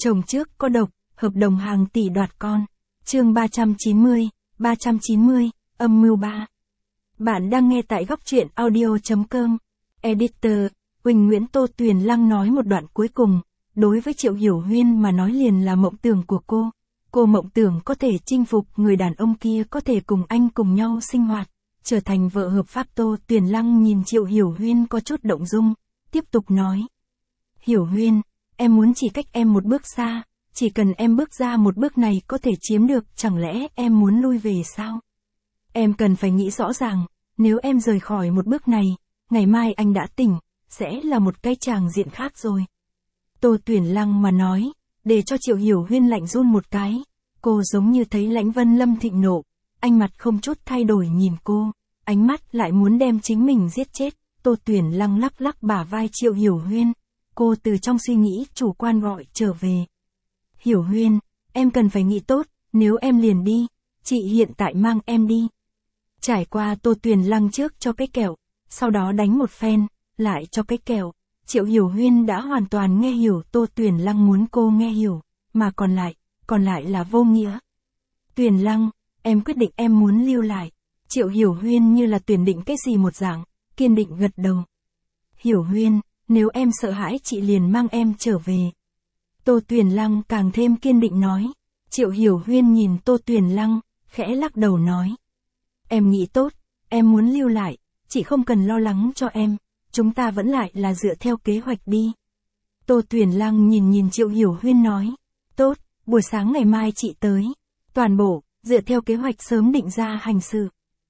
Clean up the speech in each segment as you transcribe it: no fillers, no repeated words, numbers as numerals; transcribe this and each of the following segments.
Chồng trước có độc, hợp đồng hàng tỷ đoạt con. Chương 390, âm mưu 3. Bạn đang nghe tại góc truyện audio.com. Editor, Huỳnh Nguyễn. Tô Tuyền Lăng nói một đoạn cuối cùng, đối với Triệu Hiểu Huyên mà nói liền là mộng tưởng của cô. Cô mộng tưởng có thể chinh phục người đàn ông kia, có thể cùng anh cùng nhau sinh hoạt, trở thành vợ hợp pháp. Tô Tuyền Lăng nhìn Triệu Hiểu Huyên có chút động dung, tiếp tục nói. Hiểu Huyên, em muốn chỉ cách em một bước xa, chỉ cần em bước ra một bước này có thể chiếm được, chẳng lẽ em muốn lui về sao? Em cần phải nghĩ rõ ràng, nếu em rời khỏi một bước này, ngày mai anh đã tỉnh, sẽ là một cái tràng diện khác rồi. Tô Tuyền Lăng mà nói, để cho Triệu Hiểu Huyên lạnh run một cái, cô giống như thấy Lãnh Vân Lâm thịnh nộ, anh mặt không chút thay đổi nhìn cô, ánh mắt lại muốn đem chính mình giết chết. Tô Tuyền Lăng lắc lắc bả vai Triệu Hiểu Huyên, cô từ trong suy nghĩ chủ quan gọi trở về. Hiểu Huyên, em cần phải nghĩ tốt, nếu em liền đi, chị hiện tại mang em đi. Trải qua Tô Tuyền Lăng trước cho cái kẹo, sau đó đánh một phen, lại cho cái kẹo, Triệu Hiểu Huyên đã hoàn toàn nghe hiểu Tô Tuyền Lăng muốn cô nghe hiểu, mà còn lại là vô nghĩa. Tuyền Lăng, em quyết định em muốn lưu lại. Triệu Hiểu Huyên như là tuyển định cái gì một dạng, kiên định gật đầu. Hiểu Huyên, nếu em sợ hãi chị liền mang em trở về. Tô Tuyền Lăng càng thêm kiên định nói. Triệu Hiểu Huyên nhìn Tô Tuyền Lăng, khẽ lắc đầu nói. Em nghĩ tốt, em muốn lưu lại, chị không cần lo lắng cho em, chúng ta vẫn lại là dựa theo kế hoạch đi. Tô Tuyền Lăng nhìn Triệu Hiểu Huyên nói. Tốt, buổi sáng ngày mai chị tới. Toàn bộ, dựa theo kế hoạch sớm định ra hành sự.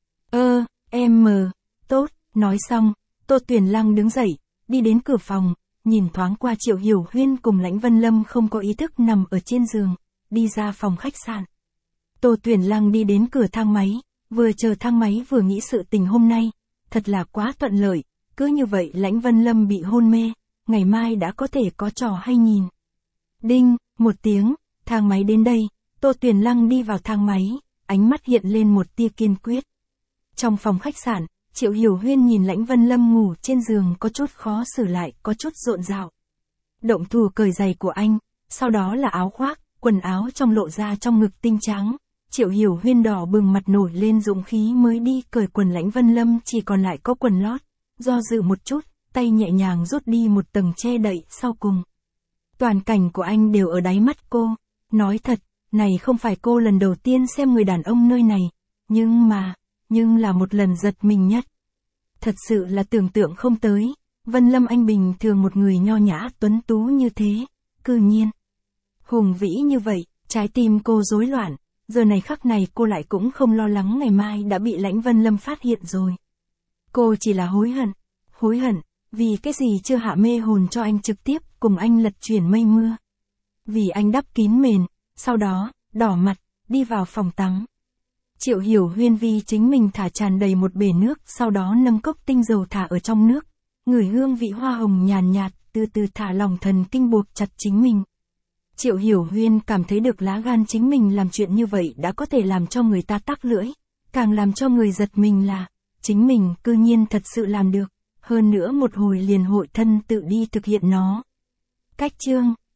Tốt, nói xong, Tô Tuyền Lăng đứng dậy, đi đến cửa phòng, nhìn thoáng qua Triệu Hiểu Huyên cùng Lãnh Vân Lâm không có ý thức nằm ở trên giường, đi ra phòng khách sạn. Tô Tuyền Lăng đi đến cửa thang máy, vừa chờ thang máy vừa nghĩ sự tình hôm nay, thật là quá thuận lợi, cứ như vậy Lãnh Vân Lâm bị hôn mê, ngày mai đã có thể có trò hay nhìn. Đinh, một tiếng, thang máy đến đây, Tô Tuyền Lăng đi vào thang máy, ánh mắt hiện lên một tia kiên quyết. Trong phòng khách sạn, Triệu Hiểu Huyên nhìn Lãnh Vân Lâm ngủ trên giường có chút khó xử lại có chút rộn rạo. Động thủ cởi giày của anh, sau đó là áo khoác, quần áo trong lộ ra trong ngực tinh trắng. Triệu Hiểu Huyên đỏ bừng mặt nổi lên dũng khí mới đi cởi quần. Lãnh Vân Lâm chỉ còn lại có quần lót, do dự một chút, tay nhẹ nhàng rút đi một tầng che đậy sau cùng. Toàn cảnh của anh đều ở đáy mắt cô, nói thật, này không phải cô lần đầu tiên xem người đàn ông nơi này, nhưng là một lần giật mình nhất. Thật sự là tưởng tượng không tới, Vân Lâm anh bình thường một người nho nhã tuấn tú như thế, cư nhiên hùng vĩ như vậy, trái tim cô rối loạn, giờ này khắc này cô lại cũng không lo lắng ngày mai đã bị Lãnh Vân Lâm phát hiện rồi. Cô chỉ là hối hận, vì cái gì chưa hạ mê hồn cho anh trực tiếp cùng anh lật chuyển mây mưa. Vì anh đắp kín mền, sau đó, đỏ mặt, đi vào phòng tắm. Triệu Hiểu Huyên vì chính mình thả tràn đầy một bể nước, sau đó nâng cốc tinh dầu thả ở trong nước, ngửi hương vị hoa hồng nhàn nhạt, từ từ thả lỏng thần kinh buộc chặt chính mình. Triệu Hiểu Huyên cảm thấy được lá gan chính mình làm chuyện như vậy đã có thể làm cho người ta tắc lưỡi, càng làm cho người giật mình là, chính mình cư nhiên thật sự làm được, hơn nữa một hồi liền hội thân tự đi thực hiện nó. Cách chương